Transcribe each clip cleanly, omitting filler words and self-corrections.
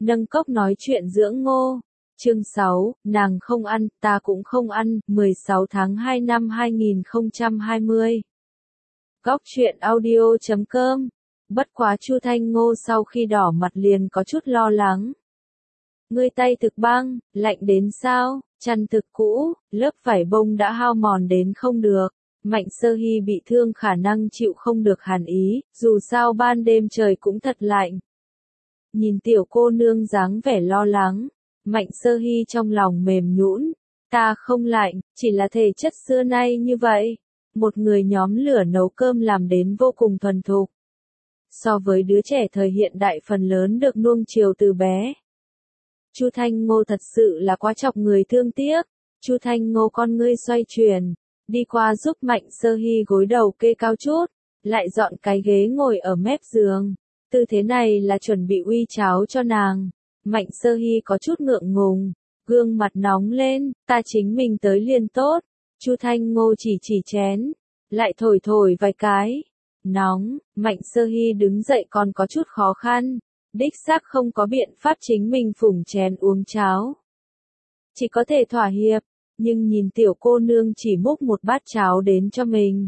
Nâng cốc nói chuyện dưỡng ngô. Chương 6, nàng không ăn, ta cũng không ăn, 16 tháng 2 năm 2020. Góc truyện audio.com. Bất quá Chu Thanh Ngô sau khi đỏ mặt liền có chút lo lắng. Ngươi tay thực băng, lạnh đến sao, chăn thực cũ, lớp vải bông đã hao mòn đến không được. Mạnh Sơ Hy bị thương khả năng chịu không được hàn ý, dù sao ban đêm trời cũng thật lạnh. Nhìn tiểu cô nương dáng vẻ lo lắng, Mạnh Sơ Hy trong lòng mềm nhũn, ta không lạnh, chỉ là thể chất xưa nay như vậy. Một người nhóm lửa nấu cơm làm đến vô cùng thuần thục. So với đứa trẻ thời hiện đại phần lớn được nuông chiều từ bé. Chu Thanh Ngô thật sự là quá chọc người thương tiếc. Chu Thanh Ngô con ngươi xoay chuyển, đi qua giúp Mạnh Sơ Hy gối đầu kê cao chút, lại dọn cái ghế ngồi ở mép giường. Tư thế này là chuẩn bị uy cháo cho nàng. Mạnh Sơ Hy có chút ngượng ngùng, gương mặt nóng lên, ta chính mình tới liền tốt. Chu Thanh Ngô chỉ chén, lại thổi vài cái. Nóng, Mạnh Sơ Hy đứng dậy còn có chút khó khăn, đích xác không có biện pháp chính mình phủng chén uống cháo. Chỉ có thể thỏa hiệp, nhưng nhìn tiểu cô nương chỉ múc một bát cháo đến cho mình.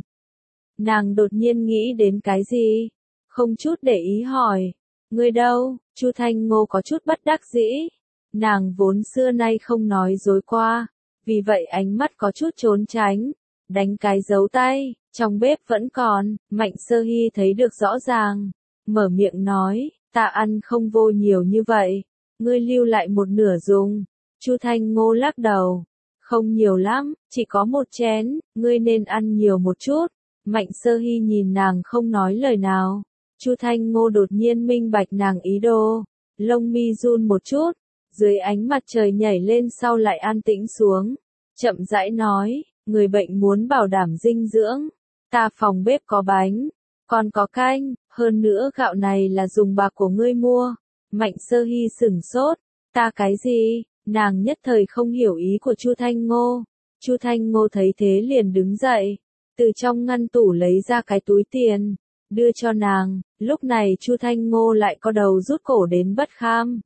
Nàng đột nhiên nghĩ đến cái gì? Không chút để ý hỏi, ngươi đâu? Chu Thanh Ngô có chút bất đắc dĩ. Nàng vốn xưa nay không nói dối qua, vì vậy ánh mắt có chút trốn tránh, đánh cái dấu tay, trong bếp vẫn còn. Mạnh Sơ Hy thấy được rõ ràng, mở miệng nói, ta ăn không vô nhiều như vậy, ngươi lưu lại một nửa dùng. Chu Thanh Ngô lắc đầu, không nhiều lắm, chỉ có một chén, ngươi nên ăn nhiều một chút. Mạnh Sơ Hy nhìn nàng không nói lời nào. Chu Thanh Ngô đột nhiên minh bạch nàng ý đồ, lông mi run một chút, dưới ánh mặt trời nhảy lên sau lại an tĩnh xuống, chậm rãi nói, người bệnh muốn bảo đảm dinh dưỡng, ta phòng bếp có bánh, còn có canh, hơn nữa gạo này là dùng bạc của ngươi mua. Mạnh Sơ Hy sửng sốt, ta cái gì? Nàng nhất thời không hiểu ý của Chu Thanh Ngô. Chu Thanh Ngô thấy thế liền đứng dậy, từ trong ngăn tủ lấy ra cái túi tiền, đưa cho nàng. Lúc này Chu Thanh Ngô lại co đầu rút cổ đến bất kham.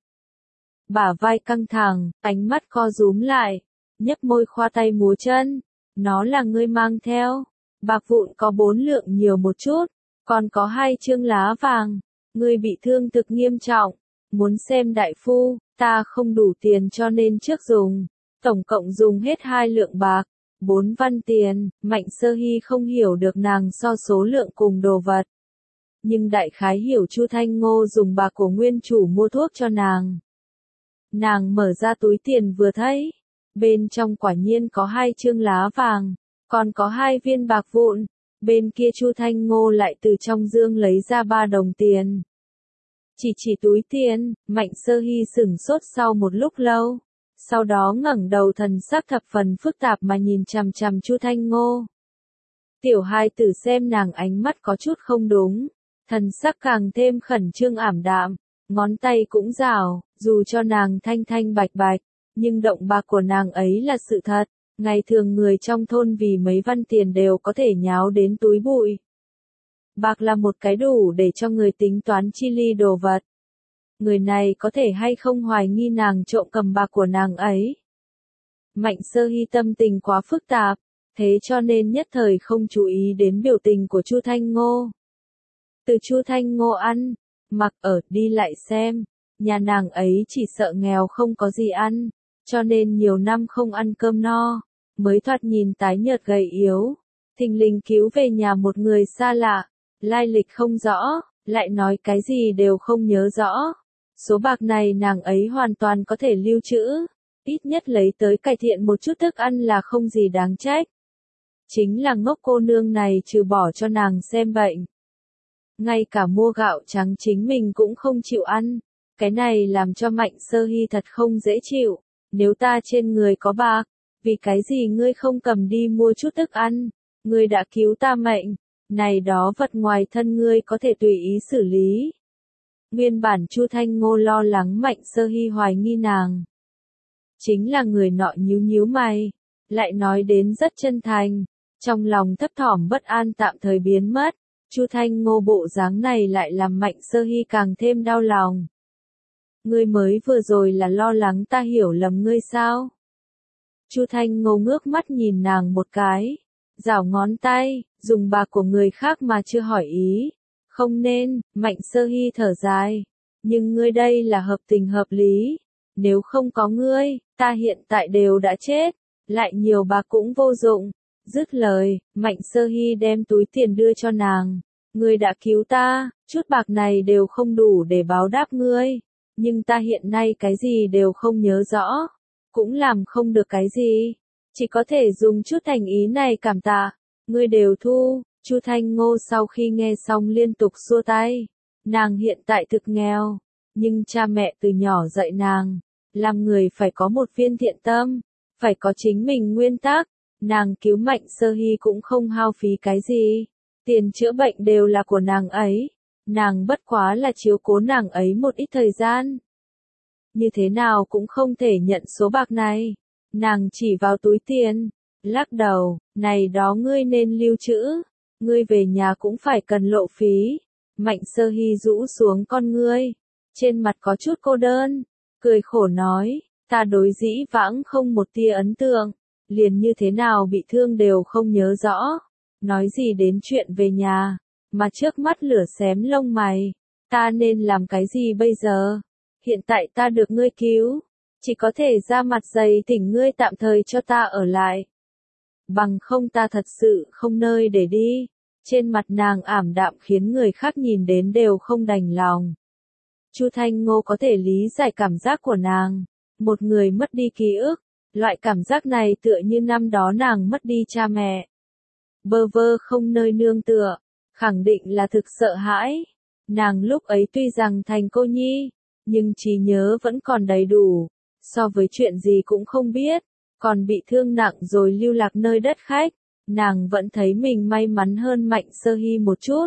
Bả vai căng thẳng, ánh mắt co rúm lại, nhếch môi khoa tay múa chân. Nó là ngươi mang theo. Bạc vụn có 4 lượng nhiều một chút, còn có 2 chương lá vàng. Ngươi bị thương thực nghiêm trọng, muốn xem đại phu, ta không đủ tiền cho nên trước dùng. Tổng cộng dùng hết 2 lượng bạc, 4 văn tiền. Mạnh Sơ Hy không hiểu được nàng so số lượng cùng đồ vật, nhưng đại khái hiểu Chu Thanh Ngô dùng bạc của nguyên chủ mua thuốc cho nàng. Nàng mở ra túi tiền vừa thấy, bên trong quả nhiên có 2 chương lá vàng, còn có 2 viên bạc vụn. Bên kia Chu Thanh Ngô lại từ trong dương lấy ra 3 đồng tiền. Chỉ túi tiền, Mạnh Sơ Hy sửng sốt sau một lúc lâu, sau đó ngẩng đầu thần sắc thập phần phức tạp mà nhìn chằm chằm Chu Thanh Ngô. Tiểu hài tử xem nàng ánh mắt có chút không đúng, thần sắc càng thêm khẩn trương ảm đạm, ngón tay cũng rảo, dù cho nàng thanh thanh bạch bạch, nhưng động bạc của nàng ấy là sự thật. Ngày thường người trong thôn vì mấy văn tiền đều có thể nháo đến túi bụi. Bạc là một cái đủ để cho người tính toán chi ly đồ vật. Người này có thể hay không hoài nghi nàng trộm cầm bạc của nàng ấy. Mạnh Sơ Hy tâm tình quá phức tạp, thế cho nên nhất thời không chú ý đến biểu tình của Chu Thanh Ngô. Từ Chu Thanh Ngô ăn, mặc ở, đi lại xem, nhà nàng ấy chỉ sợ nghèo không có gì ăn, cho nên nhiều năm không ăn cơm no, mới thoạt nhìn tái nhợt gầy yếu. Thình lình cứu về nhà một người xa lạ, lai lịch không rõ, lại nói cái gì đều không nhớ rõ. Số bạc này nàng ấy hoàn toàn có thể lưu trữ, ít nhất lấy tới cải thiện một chút thức ăn là không gì đáng trách. Chính là ngốc cô nương này trừ bỏ cho nàng xem bệnh, ngay cả mua gạo trắng chính mình cũng không chịu ăn. Cái này làm cho Mạnh Sơ Hy thật không dễ chịu. Nếu ta trên người có bạc, vì cái gì ngươi không cầm đi mua chút thức ăn? Ngươi đã cứu ta mệnh, này đó vật ngoài thân ngươi có thể tùy ý xử lý. Nguyên bản Chu Thanh Ngô lo lắng Mạnh Sơ Hy hoài nghi nàng. Chính là người nọ nhíu mày, lại nói đến rất chân thành, trong lòng thấp thỏm bất an tạm thời biến mất. Chu Thanh Ngô bộ dáng này lại làm Mạnh Sơ Hy càng thêm đau lòng. ngươi mới vừa rồi là lo lắng ta hiểu lầm ngươi sao? Chu Thanh Ngô ngước mắt nhìn nàng một cái, giảo ngón tay, dùng bạc của người khác mà chưa hỏi ý. Không nên, Mạnh Sơ Hy thở dài. Nhưng ngươi đây là hợp tình hợp lý. Nếu không có ngươi, ta hiện tại đều đã chết. Lại nhiều bạc cũng vô dụng. Dứt lời, Mạnh Sơ Hy đem túi tiền đưa cho nàng. Ngươi đã cứu ta, chút bạc này đều không đủ để báo đáp ngươi. Nhưng ta hiện nay cái gì đều không nhớ rõ. Cũng làm không được cái gì. Chỉ có thể dùng chút thành ý này cảm tạ. Ngươi đều thu. Chu Thanh Ngô sau khi nghe xong liên tục xua tay. Nàng hiện tại thực nghèo. Nhưng cha mẹ từ nhỏ dạy nàng. Làm người phải có một viên thiện tâm. Phải có chính mình nguyên tắc. Nàng cứu Mạnh Sơ Hy cũng không hao phí cái gì. Tiền chữa bệnh đều là của nàng ấy. Nàng bất quá là chiếu cố nàng ấy một ít thời gian. Như thế nào cũng không thể nhận số bạc này. Nàng chỉ vào túi tiền. Lắc đầu, này đó ngươi nên lưu trữ. Ngươi về nhà cũng phải cần lộ phí. Mạnh Sơ Hy rũ xuống con ngươi. Trên mặt có chút cô đơn. Cười khổ nói, ta đối dĩ vãng không một tia ấn tượng. Liền như thế nào bị thương đều không nhớ rõ. Nói gì đến chuyện về nhà. Mà trước mắt lửa xém lông mày. Ta nên làm cái gì bây giờ? Hiện tại ta được ngươi cứu. Chỉ có thể ra mặt dày thỉnh ngươi tạm thời cho ta ở lại. Bằng không ta thật sự không nơi để đi. Trên mặt nàng ảm đạm khiến người khác nhìn đến đều không đành lòng. Chu Thanh Ngô có thể lý giải cảm giác của nàng. Một người mất đi ký ức. Loại cảm giác này tựa như năm đó nàng mất đi cha mẹ. Bơ vơ không nơi nương tựa. Khẳng định là thực sợ hãi. Nàng lúc ấy tuy rằng thành cô nhi. Nhưng trí nhớ vẫn còn đầy đủ. So với chuyện gì cũng không biết. Còn bị thương nặng rồi lưu lạc nơi đất khách. Nàng vẫn thấy mình may mắn hơn Mạnh Sơ Hy một chút.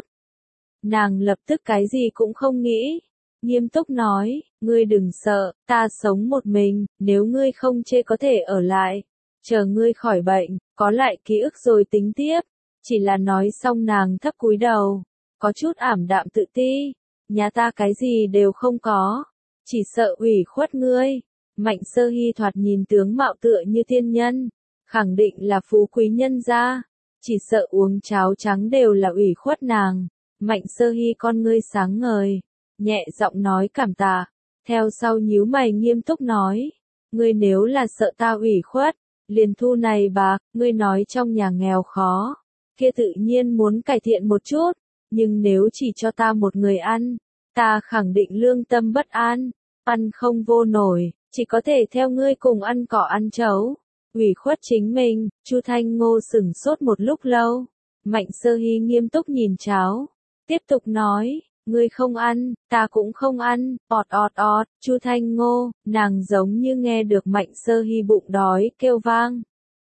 Nàng lập tức cái gì cũng không nghĩ. Nghiêm túc nói, ngươi đừng sợ, ta sống một mình, nếu ngươi không chê có thể ở lại. Chờ ngươi khỏi bệnh, có lại ký ức rồi tính tiếp. Chỉ là nói xong nàng thấp cúi đầu. Có chút ảm đạm tự ti. Nhà ta cái gì đều không có. Chỉ sợ ủy khuất ngươi. Mạnh Sơ Hy thoạt nhìn tướng mạo tựa như tiên nhân. Khẳng định là phú quý nhân gia. Chỉ sợ uống cháo trắng đều là ủy khuất nàng. Mạnh Sơ Hy con ngươi sáng ngời. Nhẹ giọng nói cảm tạ. Theo sau nhíu mày nghiêm túc nói. Ngươi nếu là sợ ta ủy khuất. Liền thu này bạc. Ngươi nói trong nhà nghèo khó. Kia tự nhiên muốn cải thiện một chút. Nhưng nếu chỉ cho ta một người ăn. Ta khẳng định lương tâm bất an. Ăn không vô nổi. Chỉ có thể theo ngươi cùng ăn cỏ ăn chấu. Ủy khuất chính mình. Chu Thanh Ngô sửng sốt một lúc lâu. Mạnh Sơ Hy nghiêm túc nhìn cháo. Tiếp tục nói. Ngươi không ăn, ta cũng không ăn. Ọt ọt ọt. Chu Thanh Ngô. Nàng giống như nghe được Mạnh Sơ Hy bụng đói kêu vang.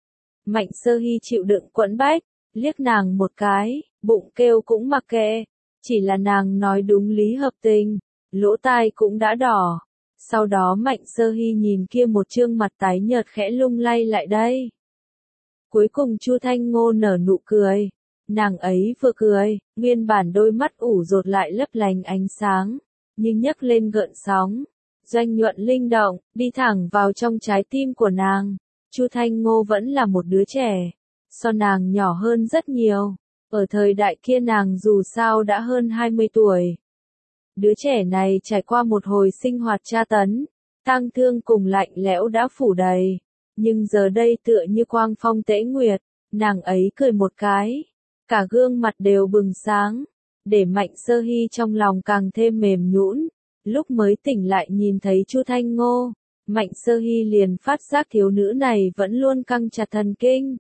Mạnh Sơ Hy chịu đựng quẫn bách. Liếc nàng một cái. Bụng kêu cũng mặc kệ. Chỉ là nàng nói đúng lý hợp tình. Lỗ tai cũng đã đỏ. Sau đó Mạnh Sơ Hy nhìn kia một trương mặt tái nhợt khẽ lung lay lại đây. Cuối cùng Chu Thanh Ngô nở nụ cười. Nàng ấy vừa cười, nguyên bản đôi mắt ủ rột lại lấp lánh ánh sáng, nhưng nhấc lên gợn sóng, doanh nhuận linh động, đi thẳng vào trong trái tim của nàng. Chu Thanh Ngô vẫn là một đứa trẻ, so nàng nhỏ hơn rất nhiều. Ở thời đại kia nàng dù sao đã hơn 20 tuổi. Đứa trẻ này trải qua một hồi sinh hoạt tra tấn, tang thương cùng lạnh lẽo đã phủ đầy. Nhưng giờ đây tựa như quang phong tễ nguyệt, nàng ấy cười một cái. Cả gương mặt đều bừng sáng, để Mạnh Sơ Hy trong lòng càng thêm mềm nhũn. Lúc mới tỉnh lại nhìn thấy Chu Thanh Ngô, Mạnh Sơ Hy liền phát giác thiếu nữ này vẫn luôn căng chặt thần kinh.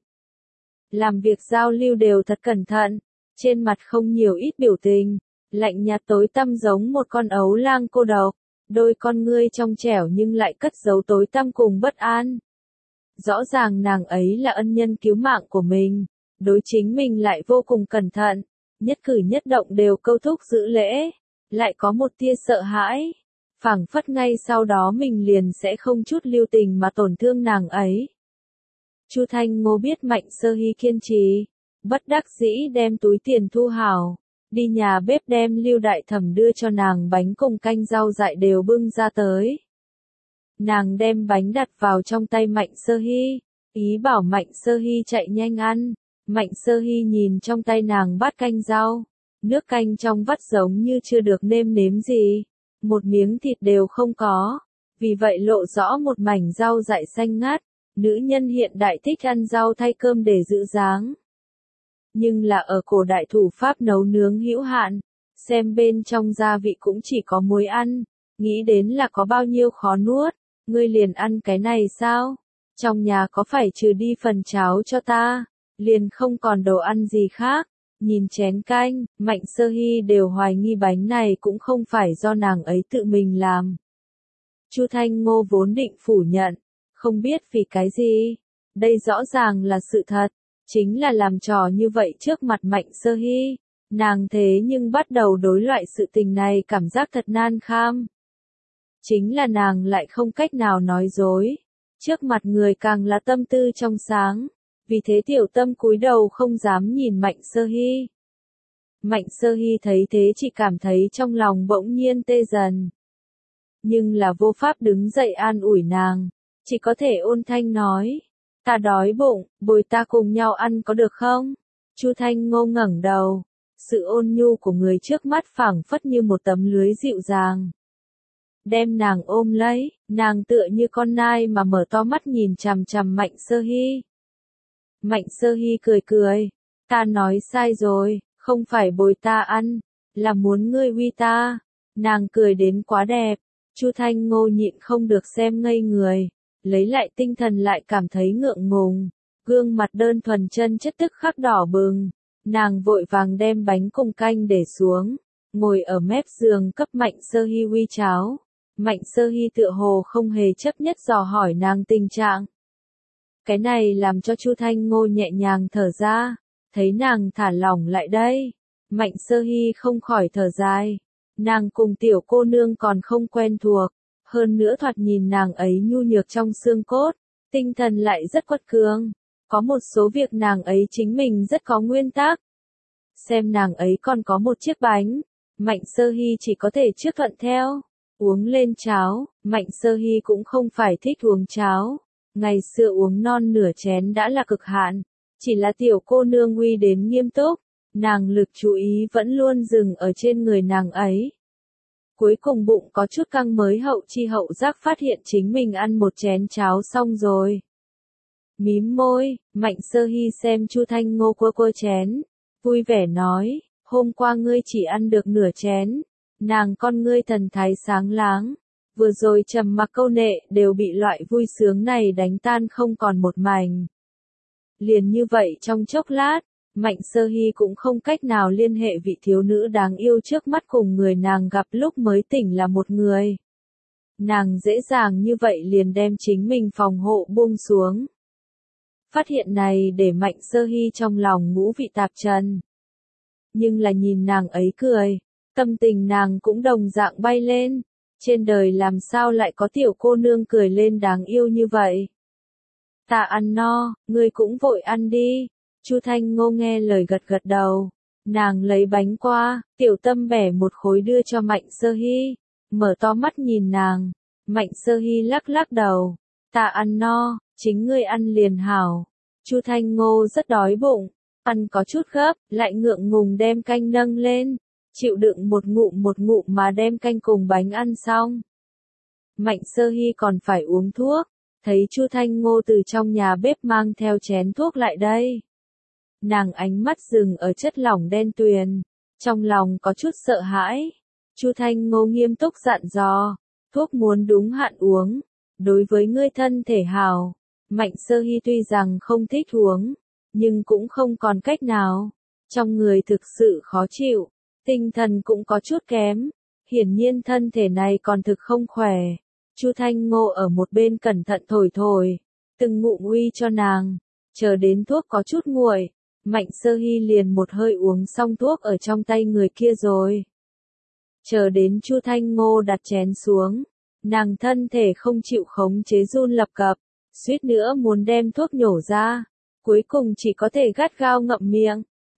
Làm việc giao lưu đều thật cẩn thận, trên mặt không nhiều ít biểu tình, lạnh nhạt tối tăm giống một con ấu lang cô độc, đôi con ngươi trong trẻo nhưng lại cất giấu tối tăm cùng bất an. Rõ ràng nàng ấy là ân nhân cứu mạng của mình. Đối chính mình lại vô cùng cẩn thận, nhất cử nhất động đều câu thúc giữ lễ, lại có một tia sợ hãi, phảng phất ngay sau đó mình liền sẽ không chút lưu tình mà tổn thương nàng ấy. Chu Thanh Ngô biết Mạnh Sơ Hy kiên trì, bất đắc dĩ đem túi tiền thu hảo, đi nhà bếp đem Lưu Đại Thẩm đưa cho nàng bánh cùng canh rau dại đều bưng ra tới. Nàng đem bánh đặt vào trong tay Mạnh Sơ Hy, ý bảo Mạnh Sơ Hy chạy nhanh ăn. Mạnh Sơ Hy nhìn trong tay nàng bát canh rau, nước canh trong vắt giống như chưa được nêm nếm gì, một miếng thịt đều không có, vì vậy lộ rõ một mảnh rau dại xanh ngát. Nữ nhân hiện đại thích ăn rau thay cơm để giữ dáng. Nhưng là ở cổ đại thủ pháp nấu nướng hữu hạn, xem bên trong gia vị cũng chỉ có muối ăn, nghĩ đến là có bao nhiêu khó nuốt, ngươi liền ăn cái này sao? Trong nhà có phải trừ đi phần cháo cho ta, liền không còn đồ ăn gì khác. Nhìn chén canh, Mạnh Sơ Hy đều hoài nghi bánh này cũng không phải do nàng ấy tự mình làm. Chu Thanh Ngô vốn định phủ nhận, không biết vì cái gì, đây rõ ràng là sự thật, chính là làm trò như vậy trước mặt Mạnh Sơ Hy, nàng thế nhưng bắt đầu đối loại sự tình này cảm giác thật nan kham. Chính là nàng lại không cách nào nói dối, trước mặt người càng là tâm tư trong sáng, vì thế tiểu tâm cúi đầu không dám nhìn Mạnh Sơ Hy. Mạnh Sơ Hy thấy thế chỉ cảm thấy trong lòng bỗng nhiên tê dần. Nhưng là vô pháp đứng dậy an ủi nàng, chỉ có thể ôn thanh nói, ta đói bụng, bồi ta cùng nhau ăn có được không? Chu Thanh Ngô ngẩng đầu, sự ôn nhu của người trước mắt phảng phất như một tấm lưới dịu dàng. Đem nàng ôm lấy, nàng tựa như con nai mà mở to mắt nhìn chằm chằm Mạnh Sơ Hy. Mạnh Sơ Hy cười cười, ta nói sai rồi, không phải bồi ta ăn, là muốn ngươi uy ta. Nàng cười đến quá đẹp, Chu Thanh Ngô nhịn không được xem ngây người, lấy lại tinh thần lại cảm thấy ngượng ngùng, gương mặt đơn thuần chân chất tức khắc đỏ bừng, nàng vội vàng đem bánh cùng canh để xuống, ngồi ở mép giường cấp Mạnh Sơ Hy uy cháo. Mạnh Sơ Hy tựa hồ không hề chấp nhất dò hỏi nàng tình trạng. Cái này làm cho Chu Thanh Ngô nhẹ nhàng thở ra, thấy nàng thả lỏng lại đây, Mạnh Sơ Hy không khỏi thở dài, nàng cùng tiểu cô nương còn không quen thuộc, hơn nữa thoạt nhìn nàng ấy nhu nhược trong xương cốt, tinh thần lại rất quật cường, có một số việc nàng ấy chính mình rất có nguyên tắc. Xem nàng ấy còn có một chiếc bánh, Mạnh Sơ Hy chỉ có thể trước thuận theo, uống lên cháo, Mạnh Sơ Hy cũng không phải thích uống cháo. Ngày xưa uống non nửa chén đã là cực hạn, chỉ là tiểu cô nương uy đến nghiêm túc, nàng lực chú ý vẫn luôn dừng ở trên người nàng ấy. Cuối cùng bụng có chút căng mới hậu chi hậu giác phát hiện chính mình ăn một chén cháo xong rồi. Mím môi, Mạnh Sơ Hy xem Chu Thanh Ngô cua chén, vui vẻ nói, hôm qua ngươi chỉ ăn được nửa chén, nàng con ngươi thần thái sáng láng. Vừa rồi trầm mặc câu nệ đều bị loại vui sướng này đánh tan không còn một mảnh. Liền như vậy trong chốc lát, Mạnh Sơ Hy cũng không cách nào liên hệ vị thiếu nữ đáng yêu trước mắt cùng người nàng gặp lúc mới tỉnh là một người. Nàng dễ dàng như vậy liền đem chính mình phòng hộ buông xuống. Phát hiện này để Mạnh Sơ Hy trong lòng ngũ vị tạp trần. Nhưng là nhìn nàng ấy cười, tâm tình nàng cũng đồng dạng bay lên. Trên đời làm sao lại có tiểu cô nương cười lên đáng yêu như vậy? Ta ăn no, ngươi cũng vội ăn đi. Chu Thanh Ngô nghe lời gật gật đầu. Nàng lấy bánh qua, tiểu tâm bẻ một khối đưa cho Mạnh Sơ Hy. Mở to mắt nhìn nàng. Mạnh Sơ Hy lắc lắc đầu. Ta ăn no, chính ngươi ăn liền hảo. Chu Thanh Ngô rất đói bụng. Ăn có chút gấp, lại ngượng ngùng đem canh nâng lên. Chịu đựng một ngụm mà đem canh cùng bánh ăn xong. Mạnh Sơ Hy còn phải uống thuốc, thấy Chu Thanh Ngô từ trong nhà bếp mang theo chén thuốc lại đây. Nàng ánh mắt dừng ở chất lỏng đen tuyền, trong lòng có chút sợ hãi. Chu Thanh Ngô nghiêm túc dặn dò, thuốc muốn đúng hạn uống, đối với ngươi thân thể hảo. Mạnh Sơ Hy tuy rằng không thích uống, nhưng cũng không còn cách nào, trong người thực sự khó chịu. Tinh thần cũng có chút kém, hiển nhiên thân thể này còn thực không khỏe. Chu Thanh Ngô ở một bên cẩn thận thổi, từng ngụm uy cho nàng, chờ đến thuốc có chút nguội, Mạnh Sơ Hy liền một hơi uống xong thuốc ở trong tay người kia rồi. Chờ đến Chu Thanh Ngô đặt chén xuống, nàng thân thể không chịu khống chế run lập cập, suýt nữa muốn đem thuốc nhổ ra, cuối cùng chỉ có thể gắt gao ngậm miệng.